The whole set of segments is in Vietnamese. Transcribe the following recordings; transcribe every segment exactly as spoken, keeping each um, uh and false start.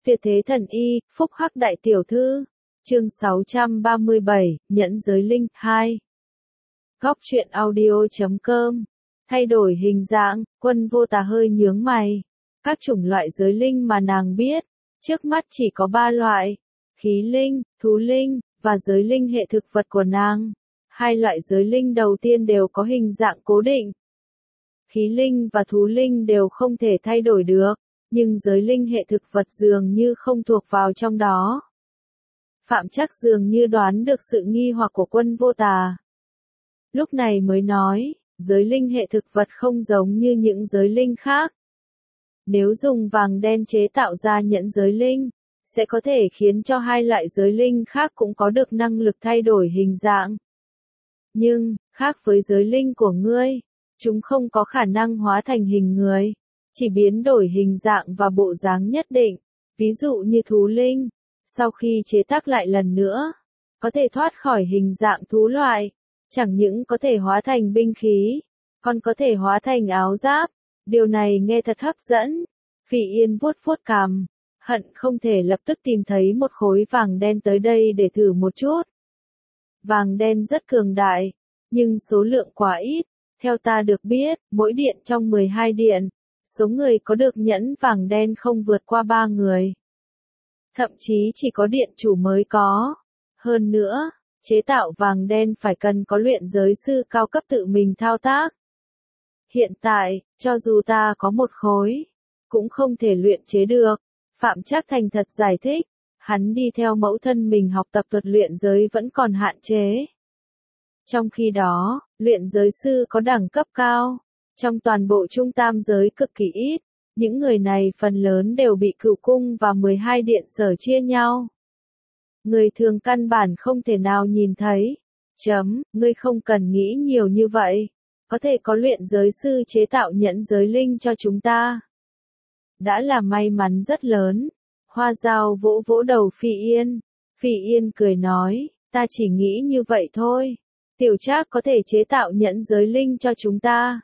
Tuyệt thế thần y, phúc hắc đại tiểu thư. Chương sáu trăm ba mươi bảy, nhẫn giới linh, hai. Góc truyện audio chấm com. Thay đổi hình dạng, Quân Vô Tà hơi nhướng mày. Các chủng loại giới linh mà nàng biết, trước mắt chỉ có ba loại. Khí linh, thú linh, và giới linh hệ thực vật của nàng. Hai loại giới linh đầu tiên đều có hình dạng cố định. Khí linh và thú linh đều không thể thay đổi được, nhưng giới linh hệ thực vật dường như không thuộc vào trong đó. Phạm Trắc dường như đoán được sự nghi hoặc của Quân Vô Tà. Lúc này mới nói, giới linh hệ thực vật không giống như những giới linh khác. Nếu dùng vàng đen chế tạo ra nhẫn giới linh, sẽ có thể khiến cho hai loại giới linh khác cũng có được năng lực thay đổi hình dạng. Nhưng, khác với giới linh của ngươi, chúng không có khả năng hóa thành hình người, chỉ biến đổi hình dạng và bộ dáng nhất định, ví dụ như thú linh, sau khi chế tác lại lần nữa, có thể thoát khỏi hình dạng thú loại, chẳng những có thể hóa thành binh khí, còn có thể hóa thành áo giáp, điều này nghe thật hấp dẫn. Phỉ Yên vuốt vuốt cằm, hận không thể lập tức tìm thấy một khối vàng đen tới đây để thử một chút. Vàng đen rất cường đại, nhưng số lượng quá ít. Theo ta được biết, mỗi điện trong mười hai điện, số người có được nhẫn vàng đen không vượt qua ba người. Thậm chí chỉ có điện chủ mới có. Hơn nữa, chế tạo vàng đen phải cần có luyện giới sư cao cấp tự mình thao tác. Hiện tại, cho dù ta có một khối, cũng không thể luyện chế được. Phạm Trắc thành thật giải thích, hắn đi theo mẫu thân mình học tập thuật luyện giới vẫn còn hạn chế. Trong khi đó, luyện giới sư có đẳng cấp cao, trong toàn bộ trung tam giới cực kỳ ít, những người này phần lớn đều bị cửu cung và mười hai điện sở chia nhau. Người thường căn bản không thể nào nhìn thấy. Chấm, ngươi không cần nghĩ nhiều như vậy, có thể có luyện giới sư chế tạo nhẫn giới linh cho chúng ta. Đã là may mắn rất lớn. Hoa Dao vỗ vỗ đầu Phỉ Yên. Phỉ Yên cười nói, ta chỉ nghĩ như vậy thôi. Tiểu Trác có thể chế tạo nhẫn giới linh cho chúng ta.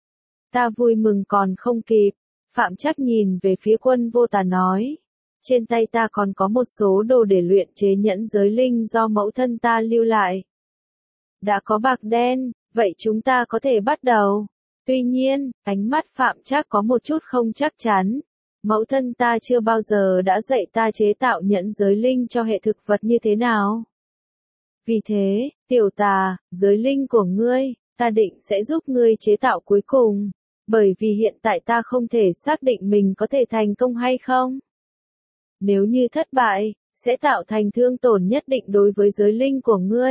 Ta vui mừng còn không kịp. Phạm Trắc nhìn về phía Quân Vô Tà nói. Trên tay ta còn có một số đồ để luyện chế nhẫn giới linh do mẫu thân ta lưu lại. Đã có bạc đen, vậy chúng ta có thể bắt đầu. Tuy nhiên, ánh mắt Phạm Trắc có một chút không chắc chắn. Mẫu thân ta chưa bao giờ đã dạy ta chế tạo nhẫn giới linh cho hệ thực vật như thế nào. Vì thế, Tiểu Tà, giới linh của ngươi, ta định sẽ giúp ngươi chế tạo cuối cùng, bởi vì hiện tại ta không thể xác định mình có thể thành công hay không. Nếu như thất bại, sẽ tạo thành thương tổn nhất định đối với giới linh của ngươi.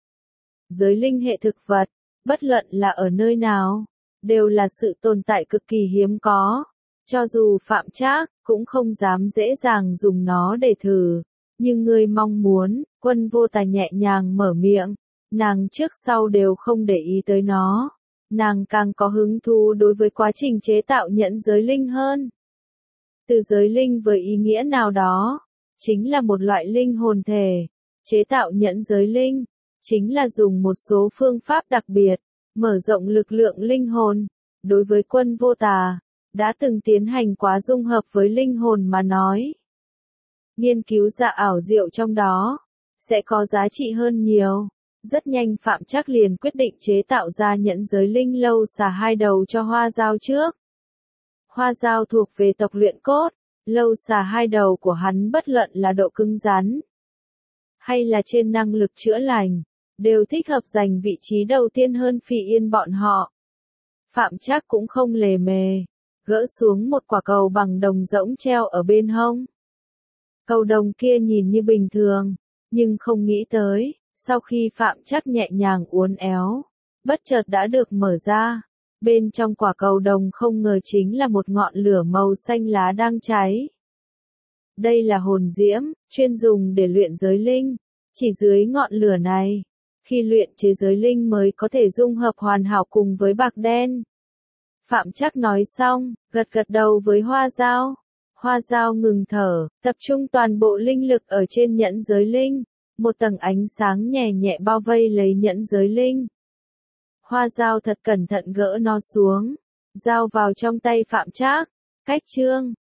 Giới linh hệ thực vật, bất luận là ở nơi nào, đều là sự tồn tại cực kỳ hiếm có. Cho dù Phạm Trác cũng không dám dễ dàng dùng nó để thử. Nhưng ngươi mong muốn, Quân Vô Tà nhẹ nhàng mở miệng, nàng trước sau đều không để ý tới nó. Nàng càng có hứng thú đối với quá trình chế tạo nhẫn giới linh hơn. Từ giới linh với ý nghĩa nào đó, chính là một loại linh hồn thể. Chế tạo nhẫn giới linh, chính là dùng một số phương pháp đặc biệt, mở rộng lực lượng linh hồn. Đối với Quân Vô Tà, đã từng tiến hành quá dung hợp với linh hồn mà nói. Nghiên cứu ra ảo diệu trong đó, sẽ có giá trị hơn nhiều. Rất nhanh Phạm Trắc liền quyết định chế tạo ra nhẫn giới linh lâu xà hai đầu cho Hoa Dao trước. Hoa Dao thuộc về tộc luyện cốt, lâu xà hai đầu của hắn bất luận là độ cứng rắn, hay là trên năng lực chữa lành, đều thích hợp giành vị trí đầu tiên hơn Phỉ Yên bọn họ. Phạm Trắc cũng không lề mề, gỡ xuống một quả cầu bằng đồng rỗng treo ở bên hông. Cầu đồng kia nhìn như bình thường, nhưng không nghĩ tới, sau khi Phạm Trắc nhẹ nhàng uốn éo, bất chợt đã được mở ra. Bên trong quả cầu đồng không ngờ chính là một ngọn lửa màu xanh lá đang cháy. Đây là hồn diễm, chuyên dùng để luyện giới linh. Chỉ dưới ngọn lửa này, khi luyện chế giới linh mới có thể dung hợp hoàn hảo cùng với bạc đen. Phạm Trắc nói xong, gật gật đầu với Hoa Dao. Hoa Dao ngừng thở, tập trung toàn bộ linh lực ở trên nhẫn giới linh. Một tầng ánh sáng nhẹ nhẹ bao vây lấy nhẫn giới linh. Hoa Dao thật cẩn thận gỡ nó xuống, giao vào trong tay Phạm Trác. Cách chương